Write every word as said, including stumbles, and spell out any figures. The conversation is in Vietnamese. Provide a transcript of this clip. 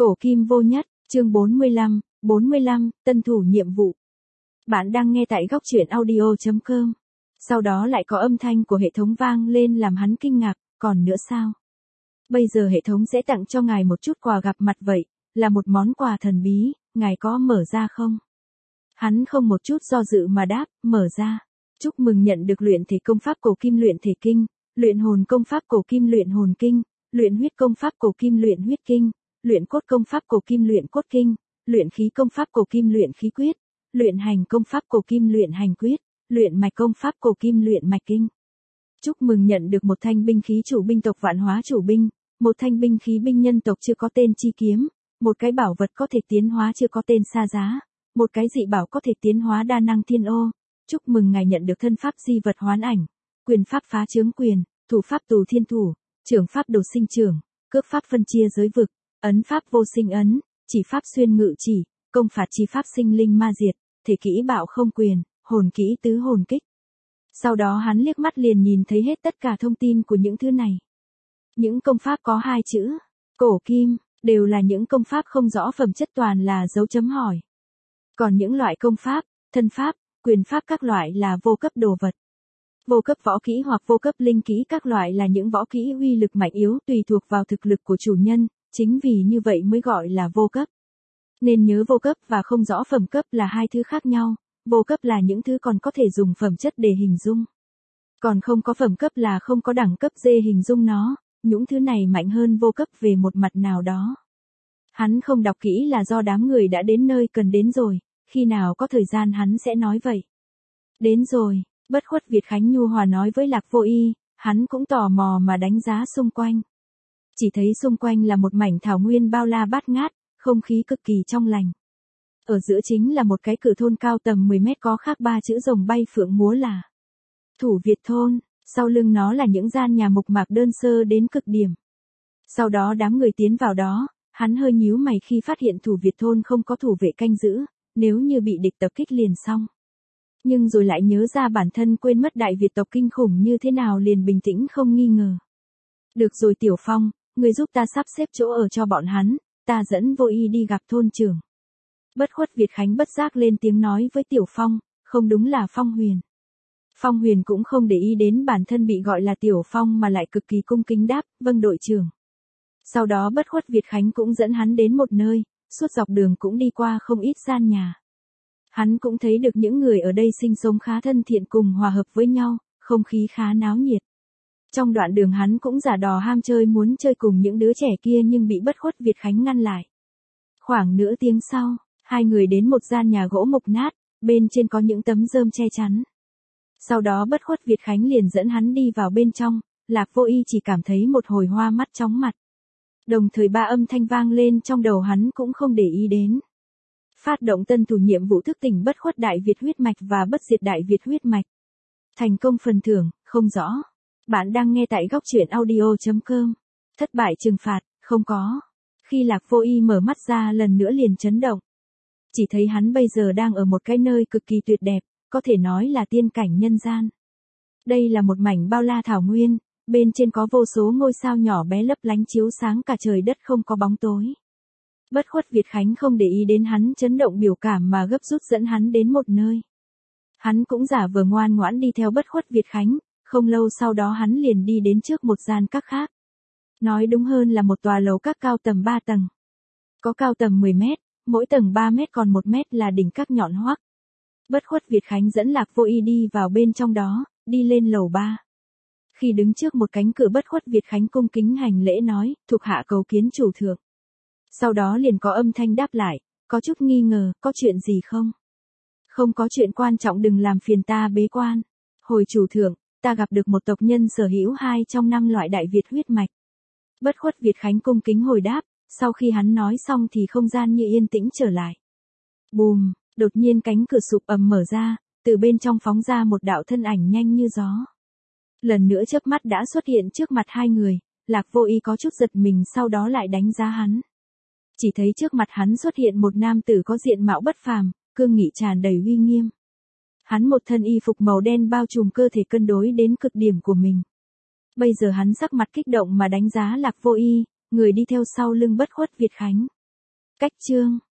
Cổ kim vô nhất, chương bốn mươi lăm, bốn mươi lăm, tân thủ nhiệm vụ. Bạn đang nghe tại góc truyện audio chấm com. Sau đó lại có âm thanh của hệ thống vang lên làm hắn kinh ngạc, còn nữa sao? Bây giờ hệ thống sẽ tặng cho ngài một chút quà gặp mặt vậy, là một món quà thần bí, ngài có mở ra không? Hắn không một chút do dự mà đáp, mở ra. Chúc mừng nhận được luyện thể công pháp cổ kim luyện thể kinh, luyện hồn công pháp cổ kim luyện hồn kinh, luyện huyết công pháp cổ kim luyện huyết kinh, luyện cốt công pháp cổ kim luyện cốt kinh, luyện khí công pháp cổ kim luyện khí quyết, luyện hành công pháp cổ kim luyện hành quyết, luyện mạch công pháp cổ kim luyện mạch kinh. Chúc mừng nhận được một thanh binh khí chủ binh tộc vạn hóa chủ binh, một thanh binh khí binh nhân tộc chưa có tên chi kiếm, một cái bảo vật có thể tiến hóa chưa có tên xa giá, một cái dị bảo có thể tiến hóa đa năng thiên ô. Chúc mừng ngài nhận được thân pháp di vật hoán ảnh, quyền pháp phá chướng quyền, thủ pháp tù thiên thủ, trưởng pháp đồ sinh trưởng, cước pháp phân chia giới vực, ấn pháp vô sinh ấn, chỉ pháp xuyên ngự chỉ, công phạt chi pháp sinh linh ma diệt, thể kỹ bạo không quyền, hồn kỹ tứ hồn kích. Sau đó hắn liếc mắt liền nhìn thấy hết tất cả thông tin của những thứ này. Những công pháp có hai chữ, cổ kim, đều là những công pháp không rõ phẩm chất, toàn là dấu chấm hỏi. Còn những loại công pháp, thân pháp, quyền pháp các loại là vô cấp đồ vật. Vô cấp võ kỹ hoặc vô cấp linh kỹ các loại là những võ kỹ uy lực mạnh yếu tùy thuộc vào thực lực của chủ nhân, chính vì như vậy mới gọi là vô cấp. Nên nhớ vô cấp và không rõ phẩm cấp là hai thứ khác nhau, vô cấp là những thứ còn có thể dùng phẩm chất để hình dung. Còn không có phẩm cấp là không có đẳng cấp dê hình dung nó, những thứ này mạnh hơn vô cấp về một mặt nào đó. Hắn không đọc kỹ là do đám người đã đến nơi cần đến rồi, khi nào có thời gian hắn sẽ nói vậy. Đến rồi. Bất khuất Việt Khánh nhu hòa nói với Lạc Vô Y, hắn cũng tò mò mà đánh giá xung quanh. Chỉ thấy xung quanh là một mảnh thảo nguyên bao la bát ngát, không khí cực kỳ trong lành. Ở giữa chính là một cái cửa thôn cao tầm mười mét có khắc ba chữ rồng bay phượng múa là Thủ Việt thôn, sau lưng nó là những gian nhà mộc mạc đơn sơ đến cực điểm. Sau đó đám người tiến vào đó, hắn hơi nhíu mày khi phát hiện Thủ Việt thôn không có thủ vệ canh giữ, nếu như bị địch tập kích liền xong. Nhưng rồi lại nhớ ra bản thân quên mất Đại Việt tộc kinh khủng như thế nào liền bình tĩnh không nghi ngờ. Được rồi Tiểu Phong, người giúp ta sắp xếp chỗ ở cho bọn hắn, ta dẫn Vô Y đi gặp thôn trưởng. Bất khuất Việt Khánh bất giác lên tiếng nói với Tiểu Phong, không đúng là Phong Huyền. Phong Huyền cũng không để ý đến bản thân bị gọi là Tiểu Phong mà lại cực kỳ cung kính đáp, vâng đội trưởng. Sau đó bất khuất Việt Khánh cũng dẫn hắn đến một nơi, suốt dọc đường cũng đi qua không ít gian nhà. Hắn cũng thấy được những người ở đây sinh sống khá thân thiện cùng hòa hợp với nhau, không khí khá náo nhiệt. Trong đoạn đường hắn cũng giả đò ham chơi muốn chơi cùng những đứa trẻ kia nhưng bị bất khuất Việt Khánh ngăn lại. Khoảng nửa tiếng sau, hai người đến một gian nhà gỗ mục nát, bên trên có những tấm rơm che chắn. Sau đó bất khuất Việt Khánh liền dẫn hắn đi vào bên trong, Lạc Vô Y chỉ cảm thấy một hồi hoa mắt chóng mặt. Đồng thời ba âm thanh vang lên trong đầu hắn cũng không để ý đến. Phát động tân thủ nhiệm vụ thức tỉnh bất khuất Đại Việt huyết mạch và bất diệt Đại Việt huyết mạch. Thành công phần thưởng, không rõ. Bạn đang nghe tại góc truyện audio chấm com. Thất bại trừng phạt, không có. Khi Lạc Vô Y mở mắt ra lần nữa liền chấn động. Chỉ thấy hắn bây giờ đang ở một cái nơi cực kỳ tuyệt đẹp, có thể nói là tiên cảnh nhân gian. Đây là một mảnh bao la thảo nguyên, bên trên có vô số ngôi sao nhỏ bé lấp lánh chiếu sáng cả trời đất không có bóng tối. Bất khuất Việt Khánh không để ý đến hắn chấn động biểu cảm mà gấp rút dẫn hắn đến một nơi. Hắn cũng giả vờ ngoan ngoãn đi theo bất khuất Việt Khánh, không lâu sau đó hắn liền đi đến trước một gian các khác. Nói đúng hơn là một tòa lầu các cao tầm ba tầng. Có cao tầm mười mét, mỗi tầng ba mét còn một mét là đỉnh các nhọn hoắc. Bất khuất Việt Khánh dẫn Lạc Vô Y đi vào bên trong đó, đi lên lầu ba. Khi đứng trước một cánh cửa bất khuất Việt Khánh cung kính hành lễ nói, thuộc hạ cầu kiến chủ thượng. Sau đó liền có âm thanh đáp lại, có chút nghi ngờ, có chuyện gì không? Không có chuyện quan trọng đừng làm phiền ta bế quan. Hồi chủ thượng, ta gặp được một tộc nhân sở hữu hai trong năm loại Đại Việt huyết mạch. Bất khuất Việt Khánh cung kính hồi đáp, sau khi hắn nói xong thì không gian như yên tĩnh trở lại. Bùm, đột nhiên cánh cửa sụp ầm mở ra, từ bên trong phóng ra một đạo thân ảnh nhanh như gió. Lần nữa chớp mắt đã xuất hiện trước mặt hai người, Lạc Vô Y có chút giật mình sau đó lại đánh giá hắn. Chỉ thấy trước mặt hắn xuất hiện một nam tử có diện mạo bất phàm, cương nghị tràn đầy uy nghiêm. Hắn một thân y phục màu đen bao trùm cơ thể cân đối đến cực điểm của mình. Bây giờ hắn sắc mặt kích động mà đánh giá Lạc Vô Y, người đi theo sau lưng bất khuất Việt Khánh. Cách chương